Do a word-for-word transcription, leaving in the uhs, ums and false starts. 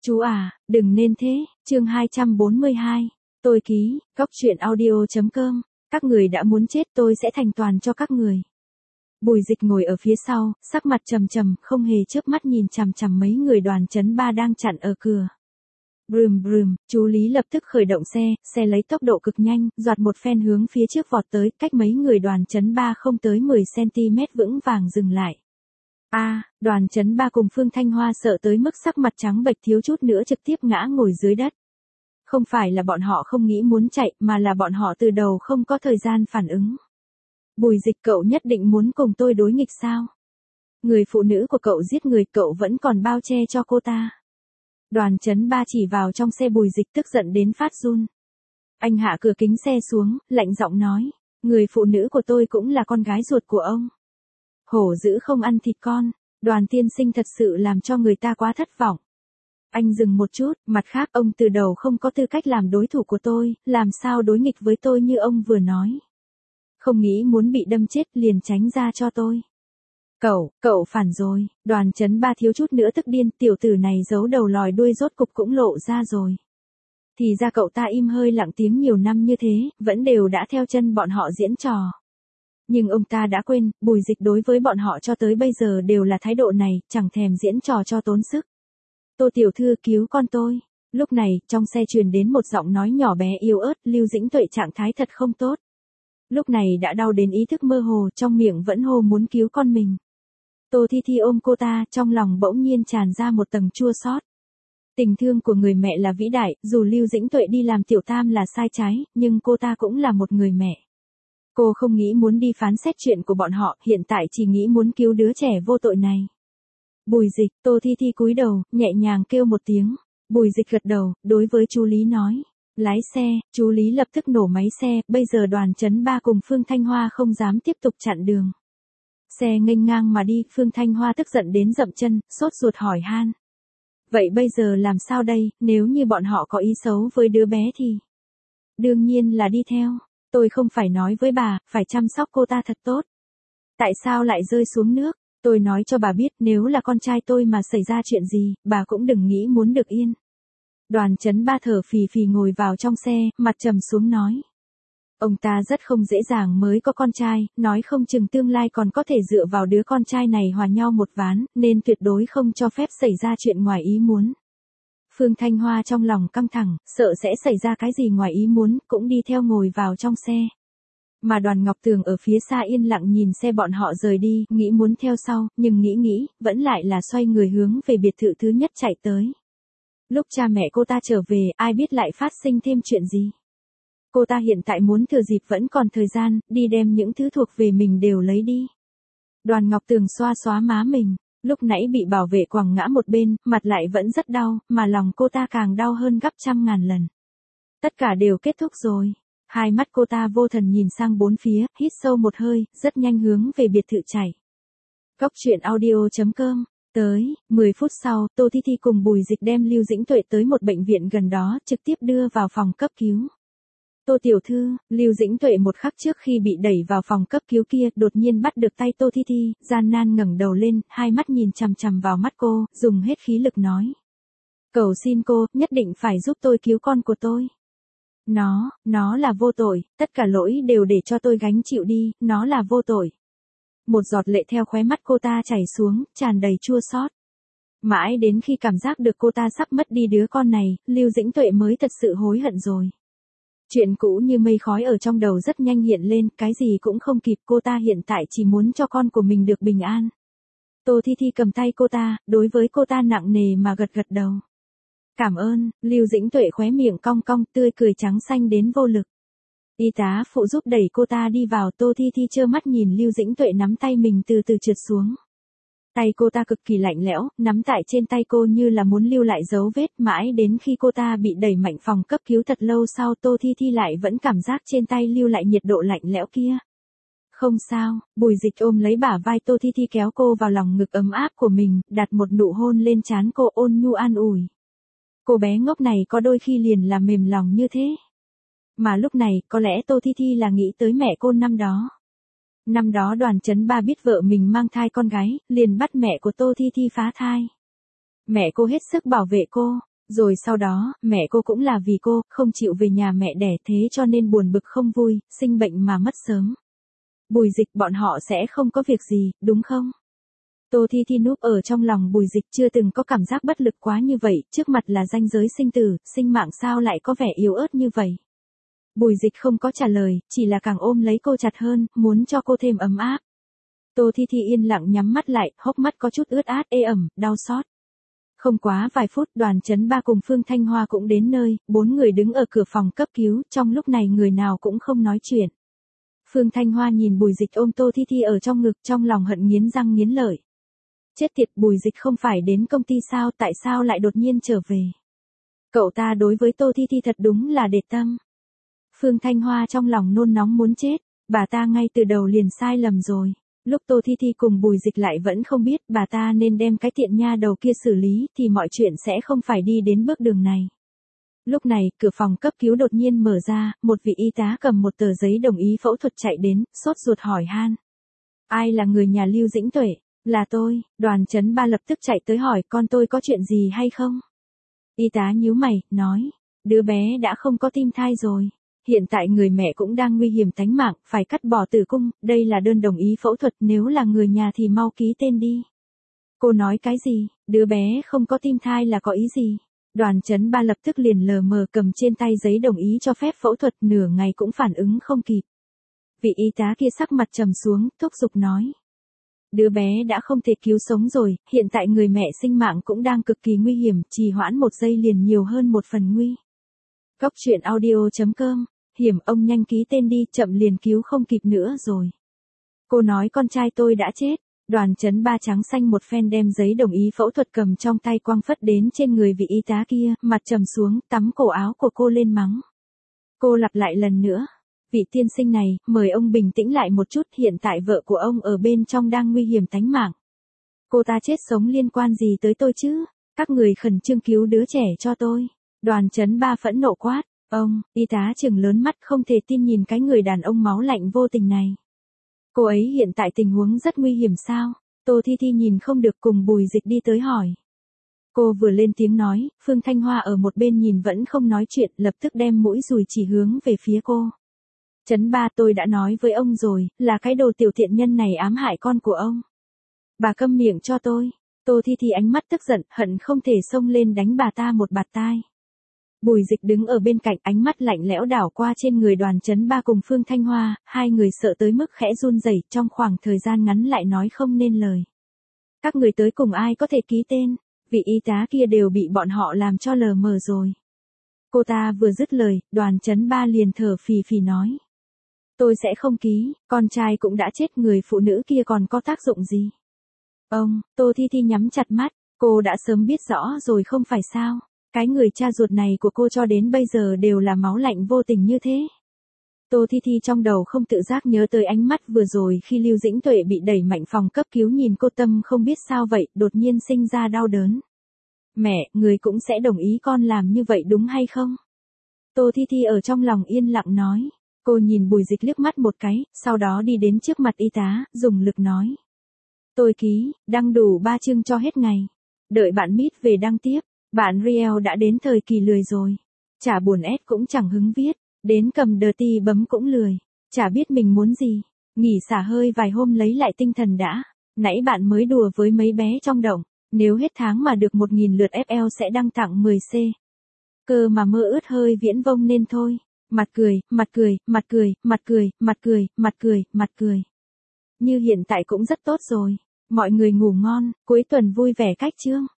Chú à, đừng nên thế, chương hai trăm bốn mươi hai. Tôi ký, góc truyện audio.com. Các người đã muốn chết tôi sẽ thành toàn cho các người. Bùi Dịch ngồi ở phía sau, sắc mặt trầm trầm, không hề chớp mắt nhìn chằm chằm mấy người đoàn chấn ba đang chặn ở cửa. Brum brum, chú Lý lập tức khởi động xe, xe lấy tốc độ cực nhanh, giọt một phen hướng phía trước vọt tới, cách mấy người đoàn chấn ba không tới mười xăng-ti-mét vững vàng dừng lại. A, à, đoàn chấn ba cùng Phương Thanh Hoa sợ tới mức sắc mặt trắng bệch thiếu chút nữa trực tiếp ngã ngồi dưới đất. Không phải là bọn họ không nghĩ muốn chạy, mà là bọn họ từ đầu không có thời gian phản ứng. Bùi Dịch, cậu nhất định muốn cùng tôi đối nghịch sao? Người phụ nữ của cậu giết người, cậu vẫn còn bao che cho cô ta. Đoàn chấn ba chỉ vào trong xe Bùi Dịch tức giận đến phát run. Anh hạ cửa kính xe xuống, lạnh giọng nói, người phụ nữ của tôi cũng là con gái ruột của ông. Hổ dữ không ăn thịt con, Đoàn tiên sinh thật sự làm cho người ta quá thất vọng. Anh dừng một chút, mặt khác ông từ đầu không có tư cách làm đối thủ của tôi, làm sao đối nghịch với tôi như ông vừa nói. Không nghĩ muốn bị đâm chết liền tránh ra cho tôi. Cậu, cậu phản rồi, đoàn chấn ba thiếu chút nữa tức điên, tiểu tử này giấu đầu lòi đuôi rốt cục cũng lộ ra rồi. Thì ra cậu ta im hơi lặng tiếng nhiều năm như thế, vẫn đều đã theo chân bọn họ diễn trò. Nhưng ông ta đã quên, Bùi Dịch đối với bọn họ cho tới bây giờ đều là thái độ này, chẳng thèm diễn trò cho tốn sức. Tô tiểu thư cứu con tôi. Lúc này, trong xe truyền đến một giọng nói nhỏ bé yếu ớt, Lưu Dĩnh Tuệ trạng thái thật không tốt. Lúc này đã đau đến ý thức mơ hồ, trong miệng vẫn hô muốn cứu con mình. Tô Thi Thi ôm cô ta, trong lòng bỗng nhiên tràn ra một tầng chua xót. Tình thương của người mẹ là vĩ đại, dù Lưu Dĩnh Tuệ đi làm tiểu tam là sai trái, nhưng cô ta cũng là một người mẹ. Cô không nghĩ muốn đi phán xét chuyện của bọn họ, hiện tại chỉ nghĩ muốn cứu đứa trẻ vô tội này. Bùi Dịch, Tô Thi Thi cúi đầu, nhẹ nhàng kêu một tiếng. Bùi Dịch gật đầu, đối với chú Lý nói. Lái xe, chú Lý lập tức nổ máy xe, bây giờ đoàn chấn ba cùng Phương Thanh Hoa không dám tiếp tục chặn đường. Xe nghênh ngang mà đi, Phương Thanh Hoa tức giận đến dậm chân, sốt ruột hỏi han. Vậy bây giờ làm sao đây, nếu như bọn họ có ý xấu với đứa bé thì? Đương nhiên là đi theo, tôi không phải nói với bà, phải chăm sóc cô ta thật tốt. Tại sao lại rơi xuống nước? Tôi nói cho bà biết, nếu là con trai tôi mà xảy ra chuyện gì, bà cũng đừng nghĩ muốn được yên. Đoàn chấn ba thở phì phì ngồi vào trong xe, mặt trầm xuống nói. Ông ta rất không dễ dàng mới có con trai, nói không chừng tương lai còn có thể dựa vào đứa con trai này hòa nhau một ván, nên tuyệt đối không cho phép xảy ra chuyện ngoài ý muốn. Phương Thanh Hoa trong lòng căng thẳng, sợ sẽ xảy ra cái gì ngoài ý muốn, cũng đi theo ngồi vào trong xe. Mà Đoàn Ngọc Tường ở phía xa yên lặng nhìn xe bọn họ rời đi, nghĩ muốn theo sau, nhưng nghĩ nghĩ, vẫn lại là xoay người hướng về biệt thự thứ nhất chạy tới. Lúc cha mẹ cô ta trở về, ai biết lại phát sinh thêm chuyện gì. Cô ta hiện tại muốn thừa dịp vẫn còn thời gian, đi đem những thứ thuộc về mình đều lấy đi. Đoàn Ngọc Tường xoa xóa má mình, lúc nãy bị bảo vệ quẳng ngã một bên, mặt lại vẫn rất đau, mà lòng cô ta càng đau hơn gấp trăm ngàn lần. Tất cả đều kết thúc rồi. Hai mắt cô ta vô thần nhìn sang bốn phía, hít sâu một hơi, rất nhanh hướng về biệt thự chạy. Góc truyện audio.com. Tới, mười phút sau, Tô Thi Thi cùng Bùi Dịch đem Lưu Dĩnh Tuệ tới một bệnh viện gần đó, trực tiếp đưa vào phòng cấp cứu. Tô tiểu thư, Lưu Dĩnh Tuệ một khắc trước khi bị đẩy vào phòng cấp cứu kia, đột nhiên bắt được tay Tô Thi Thi, gian nan ngẩng đầu lên, hai mắt nhìn chằm chằm vào mắt cô, dùng hết khí lực nói. Cầu xin cô, nhất định phải giúp tôi cứu con của tôi. Nó, nó là vô tội, tất cả lỗi đều để cho tôi gánh chịu đi, nó là vô tội. Một giọt lệ theo khóe mắt cô ta chảy xuống, tràn đầy chua xót. Mãi đến khi cảm giác được cô ta sắp mất đi đứa con này, Lưu Dĩnh Tuệ mới thật sự hối hận rồi. Chuyện cũ như mây khói ở trong đầu rất nhanh hiện lên, cái gì cũng không kịp, cô ta hiện tại chỉ muốn cho con của mình được bình an. Tô Thi Thi cầm tay cô ta, đối với cô ta nặng nề mà gật gật đầu. Cảm ơn, Lưu Dĩnh Tuệ khóe miệng cong cong, tươi cười trắng xanh đến vô lực. Y tá phụ giúp đẩy cô ta đi vào, Tô Thi Thi trơ mắt nhìn Lưu Dĩnh Tuệ nắm tay mình từ từ trượt xuống. Tay cô ta cực kỳ lạnh lẽo, nắm tại trên tay cô như là muốn lưu lại dấu vết, mãi đến khi cô ta bị đẩy mạnh phòng cấp cứu thật lâu sau, Tô Thi Thi lại vẫn cảm giác trên tay lưu lại nhiệt độ lạnh lẽo kia. Không sao, Bùi Dịch ôm lấy bả vai Tô Thi Thi kéo cô vào lòng ngực ấm áp của mình, đặt một nụ hôn lên trán cô ôn nhu an ủi. Cô bé ngốc này có đôi khi liền là mềm lòng như thế. Mà lúc này, có lẽ Tô Thi Thi là nghĩ tới mẹ cô năm đó. Năm đó đoàn chấn ba biết vợ mình mang thai con gái, liền bắt mẹ của Tô Thi Thi phá thai. Mẹ cô hết sức bảo vệ cô, Rồi sau đó, mẹ cô cũng là vì cô, không chịu về nhà mẹ đẻ thế cho nên buồn bực không vui, sinh bệnh mà mất sớm. Bùi Dịch bọn họ sẽ không có việc gì, đúng không? Tô Thi Thi núp ở trong lòng Bùi Dịch chưa từng có cảm giác bất lực quá như vậy, trước mặt là ranh giới sinh tử, sinh mạng sao lại có vẻ yếu ớt như vậy. Bùi Dịch không có trả lời, chỉ là càng ôm lấy cô chặt hơn, muốn cho cô thêm ấm áp. Tô Thi Thi yên lặng nhắm mắt lại, hốc mắt có chút ướt át ê ẩm, đau xót. Không quá vài phút Đoàn Chấn Ba cùng Phương Thanh Hoa cũng đến nơi, bốn người đứng ở cửa phòng cấp cứu, trong lúc này người nào cũng không nói chuyện. Phương Thanh Hoa nhìn Bùi Dịch ôm Tô Thi Thi ở trong ngực, trong lòng hận nghiến răng nghiến lợi. Chết tiệt, Bùi Dịch không phải đến công ty sao, tại sao lại đột nhiên trở về? Cậu ta đối với Tô Thi Thi thật đúng là để tâm. Phương Thanh Hoa trong lòng nôn nóng muốn chết, bà ta ngay từ đầu liền sai lầm rồi. Lúc Tô Thi Thi cùng Bùi Dịch lại vẫn không biết bà ta nên đem cái tiện nha đầu kia xử lý thì mọi chuyện sẽ không phải đi đến bước đường này. Lúc này, cửa phòng cấp cứu đột nhiên mở ra, một vị y tá cầm một tờ giấy đồng ý phẫu thuật chạy đến, sốt ruột hỏi han. Ai là người nhà Lưu Dĩnh Tuệ? Là tôi. Đoàn Chấn Ba lập tức chạy tới hỏi con tôi có chuyện gì hay không? Y tá nhíu mày, nói, đứa bé đã không có tim thai rồi. Hiện tại người mẹ cũng đang nguy hiểm tánh mạng, phải cắt bỏ tử cung, đây là đơn đồng ý phẫu thuật, nếu là người nhà thì mau ký tên đi. Cô nói cái gì, đứa bé không có tim thai là có ý gì? Đoàn Chấn Ba lập tức liền lờ mờ cầm trên tay giấy đồng ý cho phép phẫu thuật, nửa ngày cũng phản ứng không kịp. Vị y tá kia sắc mặt trầm xuống, thúc giục nói. Đứa bé đã không thể cứu sống rồi, hiện tại người mẹ sinh mạng cũng đang cực kỳ nguy hiểm, trì hoãn một giây liền nhiều hơn một phần nguy. Góc truyện audio chấm com, hiểm ông nhanh ký tên đi, chậm liền cứu không kịp nữa rồi. Cô nói con trai tôi đã chết. Đoàn Chấn Ba trắng xanh một phen đem giấy đồng ý phẫu thuật cầm trong tay quăng phất đến trên người vị y tá kia, mặt trầm xuống, tắm cổ áo của cô lên mắng. Cô lặp lại lần nữa. Vị tiên sinh này, mời ông bình tĩnh lại một chút, hiện tại vợ của ông ở bên trong đang nguy hiểm tánh mạng. Cô ta chết sống liên quan gì tới tôi chứ? Các người khẩn trương cứu đứa trẻ cho tôi. Đoàn Chấn Ba phẫn nộ quát. Ông, y tá trừng lớn mắt không thể tin nhìn cái người đàn ông máu lạnh vô tình này. Cô ấy hiện tại tình huống rất nguy hiểm sao? Tô Thi Thi nhìn không được cùng Bùi Dịch đi tới hỏi. Cô vừa lên tiếng nói, Phương Thanh Hoa ở một bên nhìn vẫn không nói chuyện, lập tức đem mũi dùi chỉ hướng về phía cô. Chấn Ba, tôi đã nói với ông rồi, là cái đồ tiểu thiện nhân này ám hại con của ông. Bà câm miệng cho tôi. Tô Thi Thi ánh mắt tức giận, hận không thể xông lên đánh bà ta một bạt tai. Bùi Dịch đứng ở bên cạnh, ánh mắt lạnh lẽo đảo qua trên người Đoàn Chấn Ba cùng Phương Thanh Hoa, hai người sợ tới mức khẽ run rẩy, trong khoảng thời gian ngắn lại nói không nên lời. Các người tới cùng ai có thể ký tên, vị y tá kia đều bị bọn họ làm cho lờ mờ rồi. Cô ta vừa dứt lời, Đoàn Chấn Ba liền thở phì phì nói. Tôi sẽ không ký, con trai cũng đã chết, người phụ nữ kia còn có tác dụng gì? Ông, Tô Thi Thi nhắm chặt mắt, cô đã sớm biết rõ rồi không phải sao? Cái người cha ruột này của cô cho đến bây giờ đều là máu lạnh vô tình như thế. Tô Thi Thi trong đầu không tự giác nhớ tới ánh mắt vừa rồi khi Lưu Dĩnh Tuệ bị đẩy mạnh phòng cấp cứu, nhìn cô tâm không biết sao vậy, đột nhiên sinh ra đau đớn. Mẹ, người cũng sẽ đồng ý con làm như vậy đúng hay không? Tô Thi Thi ở trong lòng yên lặng nói. Cô nhìn Bùi Dịch liếc mắt một cái, sau đó đi đến trước mặt y tá, dùng lực nói. Tôi ký, đăng đủ ba chương cho hết ngày. Đợi bạn Mít về đăng tiếp. Bạn Riel đã đến thời kỳ lười rồi. Chả buồn ép cũng chẳng hứng viết. Đến cầm đờ ti bấm cũng lười. Chả biết mình muốn gì. Nghỉ xả hơi vài hôm lấy lại tinh thần đã. Nãy bạn mới đùa với mấy bé trong động. Nếu hết tháng mà được một nghìn lượt ép lờ sẽ đăng tặng mười C. Cơ mà mơ ướt hơi viễn vông nên thôi. Mặt cười, mặt cười, mặt cười, mặt cười, mặt cười, mặt cười, mặt cười. Như hiện tại cũng rất tốt rồi. Mọi người ngủ ngon, cuối tuần vui vẻ cách chương.